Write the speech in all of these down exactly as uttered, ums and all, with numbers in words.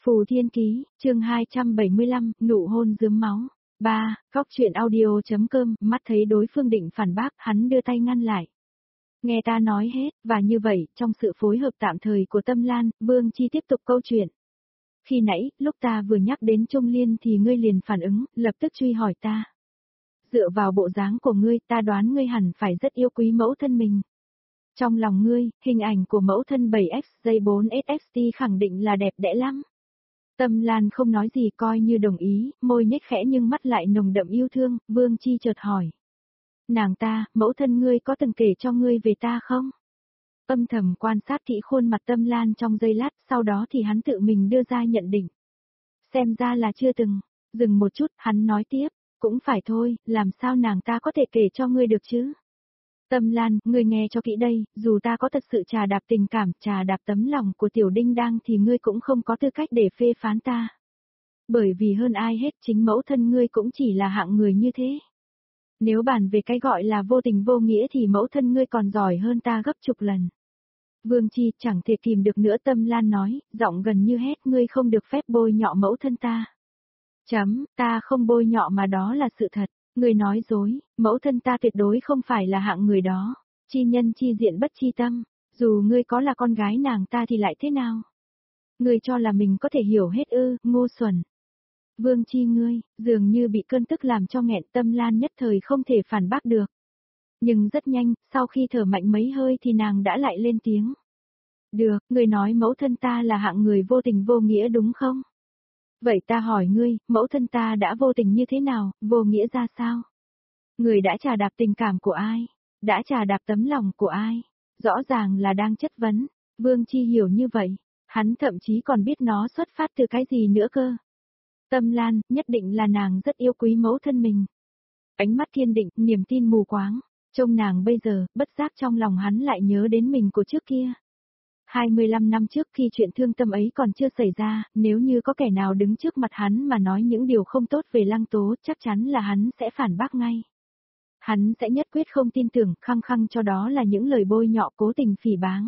Phù Thiên Ký, chương hai trăm bảy mươi lăm, nụ hôn rướm máu. ba. Góc truyện audio.com, mắt thấy đối phương định phản bác, hắn đưa tay ngăn lại. Nghe ta nói hết, và như vậy, trong sự phối hợp tạm thời của Tâm Lan, Vương Chi tiếp tục câu chuyện. Khi nãy, lúc ta vừa nhắc đến Trung Liên thì ngươi liền phản ứng, lập tức truy hỏi ta. Dựa vào bộ dáng của ngươi, ta đoán ngươi hẳn phải rất yêu quý mẫu thân mình. Trong lòng ngươi, hình ảnh của mẫu thân bảy x J bốn S X T khẳng định là đẹp đẽ lắm. Tâm Lan không nói gì coi như đồng ý, môi nhếch khẽ nhưng mắt lại nồng đậm yêu thương, Vương Chi chợt hỏi. Nàng ta, mẫu thân ngươi có từng kể cho ngươi về ta không? Âm thầm quan sát kỹ khuôn mặt Tâm Lan trong giây lát, sau đó thì hắn tự mình đưa ra nhận định. Xem ra là chưa từng, dừng một chút, hắn nói tiếp, cũng phải thôi, làm sao nàng ta có thể kể cho ngươi được chứ? Tâm Lan, ngươi nghe cho kỹ đây, dù ta có thật sự trà đạp tình cảm, trà đạp tấm lòng của tiểu đinh đang thì ngươi cũng không có tư cách để phê phán ta. Bởi vì hơn ai hết chính mẫu thân ngươi cũng chỉ là hạng người như thế. Nếu bàn về cái gọi là vô tình vô nghĩa thì mẫu thân ngươi còn giỏi hơn ta gấp chục lần. Vương Chi chẳng thể kìm được nữa, Tâm Lan nói, giọng gần như hét, ngươi không được phép bôi nhọ mẫu thân ta. Chấm, ta không bôi nhọ mà đó là sự thật. Ngươi nói dối, mẫu thân ta tuyệt đối không phải là hạng người đó. Chi nhân chi diện bất chi tâm, dù ngươi có là con gái nàng ta thì lại thế nào? Ngươi cho là mình có thể hiểu hết ư, ngu xuẩn. Vương Chi ngươi, dường như bị cơn tức làm cho nghẹn, Tâm Lan nhất thời không thể phản bác được. Nhưng rất nhanh, sau khi thở mạnh mấy hơi thì nàng đã lại lên tiếng. Được, ngươi nói mẫu thân ta là hạng người vô tình vô nghĩa đúng không? Vậy ta hỏi ngươi, mẫu thân ta đã vô tình như thế nào, vô nghĩa ra sao? Người đã trà đạp tình cảm của ai? Đã trà đạp tấm lòng của ai? Rõ ràng là đang chất vấn. Vương Chi hiểu như vậy, hắn thậm chí còn biết nó xuất phát từ cái gì nữa cơ. Tâm Lan, nhất định là nàng rất yêu quý mẫu thân mình. Ánh mắt kiên định, niềm tin mù quáng. Trông nàng bây giờ, bất giác trong lòng hắn lại nhớ đến mình của trước kia. hai mươi lăm năm trước khi chuyện thương tâm ấy còn chưa xảy ra, nếu như có kẻ nào đứng trước mặt hắn mà nói những điều không tốt về Lăng Tố, chắc chắn là hắn sẽ phản bác ngay. Hắn sẽ nhất quyết không tin tưởng, khăng khăng cho đó là những lời bôi nhọ cố tình phỉ báng.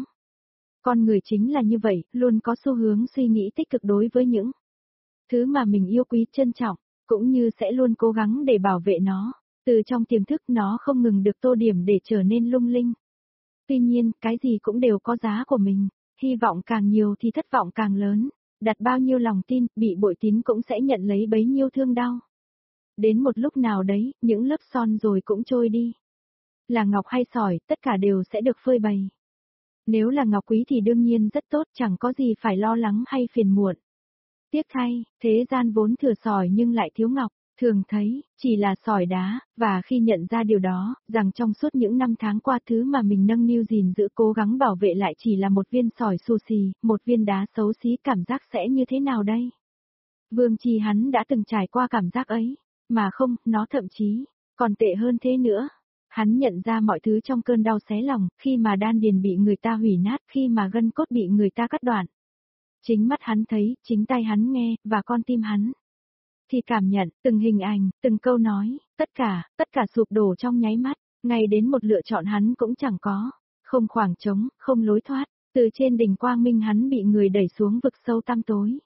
Con người chính là như vậy, luôn có xu hướng suy nghĩ tích cực đối với những thứ mà mình yêu quý trân trọng, cũng như sẽ luôn cố gắng để bảo vệ nó. Từ trong tiềm thức nó không ngừng được tô điểm để trở nên lung linh. Tuy nhiên, cái gì cũng đều có giá của mình, hy vọng càng nhiều thì thất vọng càng lớn, đặt bao nhiêu lòng tin, bị bội tín cũng sẽ nhận lấy bấy nhiêu thương đau. Đến một lúc nào đấy, những lớp son rồi cũng trôi đi. Là ngọc hay sỏi, tất cả đều sẽ được phơi bày. Nếu là ngọc quý thì đương nhiên rất tốt, chẳng có gì phải lo lắng hay phiền muộn. Tiếc thay, thế gian vốn thừa sỏi nhưng lại thiếu ngọc. Thường thấy, chỉ là sỏi đá, và khi nhận ra điều đó, rằng trong suốt những năm tháng qua thứ mà mình nâng niu gìn giữ cố gắng bảo vệ lại chỉ là một viên sỏi xù xì, một viên đá xấu xí, cảm giác sẽ như thế nào đây? Vương Chi hắn đã từng trải qua cảm giác ấy, mà không, nó thậm chí, còn tệ hơn thế nữa. Hắn nhận ra mọi thứ trong cơn đau xé lòng, khi mà đan điền bị người ta hủy nát, khi mà gân cốt bị người ta cắt đoạn. Chính mắt hắn thấy, chính tay hắn nghe, và con tim hắn thì cảm nhận, từng hình ảnh, từng câu nói, tất cả, tất cả sụp đổ trong nháy mắt, ngay đến một lựa chọn hắn cũng chẳng có, không khoảng trống, không lối thoát, từ trên đỉnh quang minh hắn bị người đẩy xuống vực sâu tăm tối.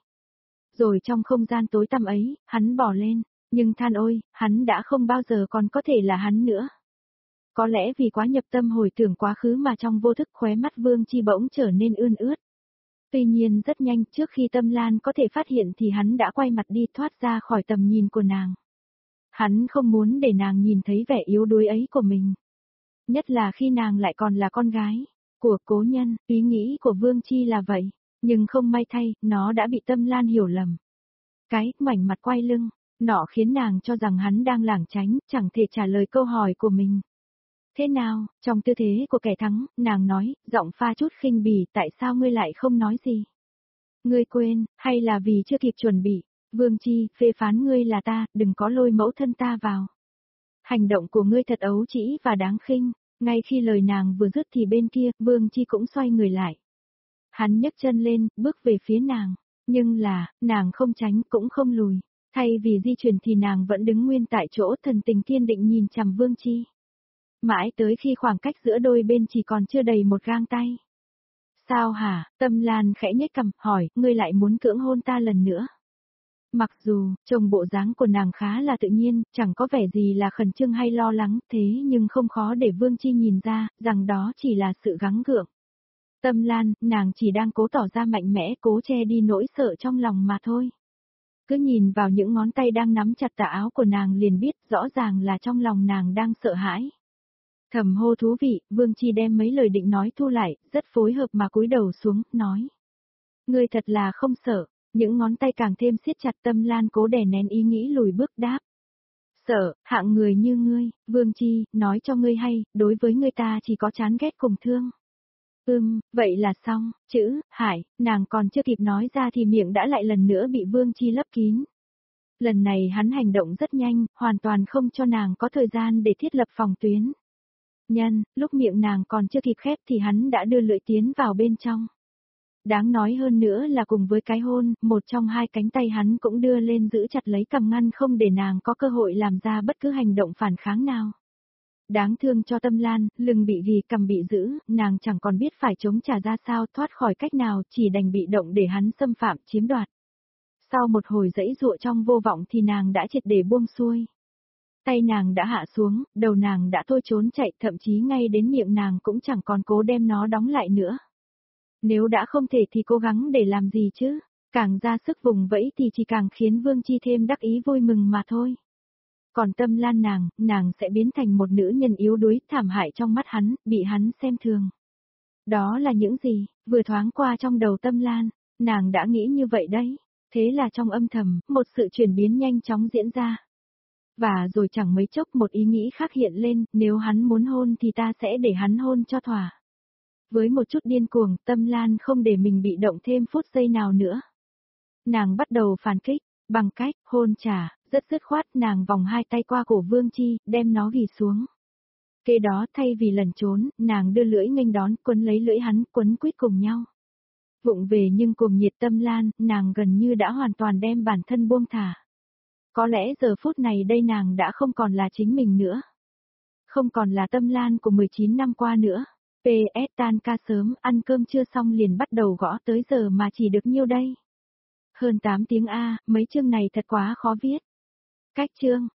Rồi trong không gian tối tăm ấy, hắn bỏ lên, nhưng than ôi, hắn đã không bao giờ còn có thể là hắn nữa. Có lẽ vì quá nhập tâm hồi tưởng quá khứ mà trong vô thức khóe mắt Vương Chi bỗng trở nên ươn ướt. Tuy nhiên rất nhanh, trước khi Tâm Lan có thể phát hiện thì hắn đã quay mặt đi, thoát ra khỏi tầm nhìn của nàng. Hắn không muốn để nàng nhìn thấy vẻ yếu đuối ấy của mình. Nhất là khi nàng lại còn là con gái của cố nhân, ý nghĩ của Vương Chi là vậy. Nhưng không may thay, nó đã bị Tâm Lan hiểu lầm. Cái mảnh mặt quay lưng, nọ khiến nàng cho rằng hắn đang lảng tránh, chẳng thể trả lời câu hỏi của mình. Thế nào, trong tư thế của kẻ thắng, nàng nói, giọng pha chút khinh bỉ, tại sao ngươi lại không nói gì? Ngươi quên, hay là vì chưa kịp chuẩn bị? Vương Chi, phê phán ngươi là ta, đừng có lôi mẫu thân ta vào. Hành động của ngươi thật ấu trĩ và đáng khinh. Ngay khi lời nàng vừa dứt thì bên kia, Vương Chi cũng xoay người lại. Hắn nhấc chân lên, bước về phía nàng. Nhưng là, nàng không tránh cũng không lùi. Thay vì di chuyển thì nàng vẫn đứng nguyên tại chỗ, thần tình kiên định nhìn chằm Vương Chi. Mãi tới khi khoảng cách giữa đôi bên chỉ còn chưa đầy một gang tay. Sao hả? Tâm Lan khẽ nhếch cằm, hỏi, ngươi lại muốn cưỡng hôn ta lần nữa. Mặc dù, trông bộ dáng của nàng khá là tự nhiên, chẳng có vẻ gì là khẩn trương hay lo lắng, thế nhưng không khó để Vương Chi nhìn ra, rằng đó chỉ là sự gắng gượng. Tâm Lan, nàng chỉ đang cố tỏ ra mạnh mẽ, cố che đi nỗi sợ trong lòng mà thôi. Cứ nhìn vào những ngón tay đang nắm chặt tà áo của nàng liền biết rõ ràng là trong lòng nàng đang sợ hãi. Thầm hô thú vị, Vương Chi đem mấy lời định nói thu lại, rất phối hợp mà cúi đầu xuống, nói. Ngươi thật là không sợ, những ngón tay càng thêm siết chặt. Tâm Lan cố đè nén ý nghĩ lùi bước đáp. Sợ, hạng người như ngươi, Vương Chi, nói cho ngươi hay, đối với ngươi ta chỉ có chán ghét cùng thương. Ừm, vậy là xong, chữ, hải, nàng còn chưa kịp nói ra thì miệng đã lại lần nữa bị Vương Chi lấp kín. Lần này hắn hành động rất nhanh, hoàn toàn không cho nàng có thời gian để thiết lập phòng tuyến. Nhân, lúc miệng nàng còn chưa kịp khép thì hắn đã đưa lưỡi tiến vào bên trong. Đáng nói hơn nữa là cùng với cái hôn, một trong hai cánh tay hắn cũng đưa lên giữ chặt lấy cằm ngăn không để nàng có cơ hội làm ra bất cứ hành động phản kháng nào. Đáng thương cho Tâm Lan, lưng bị ghi cằm bị giữ, nàng chẳng còn biết phải chống trả ra sao, thoát khỏi cách nào, chỉ đành bị động để hắn xâm phạm chiếm đoạt. Sau một hồi dãy dụa trong vô vọng thì nàng đã triệt để buông xuôi. Tay nàng đã hạ xuống, đầu nàng đã thôi trốn chạy, thậm chí ngay đến miệng nàng cũng chẳng còn cố đem nó đóng lại nữa. Nếu đã không thể thì cố gắng để làm gì chứ, càng ra sức vùng vẫy thì chỉ càng khiến Vương Chi thêm đắc ý vui mừng mà thôi. Còn Tâm Lan nàng, nàng sẽ biến thành một nữ nhân yếu đuối, thảm hại trong mắt hắn, bị hắn xem thường. Đó là những gì, vừa thoáng qua trong đầu Tâm Lan, nàng đã nghĩ như vậy đấy, thế là trong âm thầm, một sự chuyển biến nhanh chóng diễn ra. Và rồi chẳng mấy chốc một ý nghĩ khác hiện lên, nếu hắn muốn hôn thì ta sẽ để hắn hôn cho thỏa. Với một chút điên cuồng, Tâm Lan không để mình bị động thêm phút giây nào nữa. Nàng bắt đầu phản kích, bằng cách hôn trả, rất dứt khoát nàng vòng hai tay qua cổ Vương Chi, đem nó ghì xuống. Kế đó thay vì lẩn trốn, nàng đưa lưỡi nghênh đón, quấn lấy lưỡi hắn, quấn quýt cùng nhau. Vụng về nhưng cuồng nhiệt Tâm Lan, nàng gần như đã hoàn toàn đem bản thân buông thả. Có lẽ giờ phút này đây nàng đã không còn là chính mình nữa. Không còn là Tâm Lan của mười chín năm qua nữa. pê ét tan ca sớm, ăn cơm chưa xong liền bắt đầu gõ tới giờ mà chỉ được nhiêu đây. Hơn tám tiếng A, mấy chương này thật quá khó viết. Cách chương.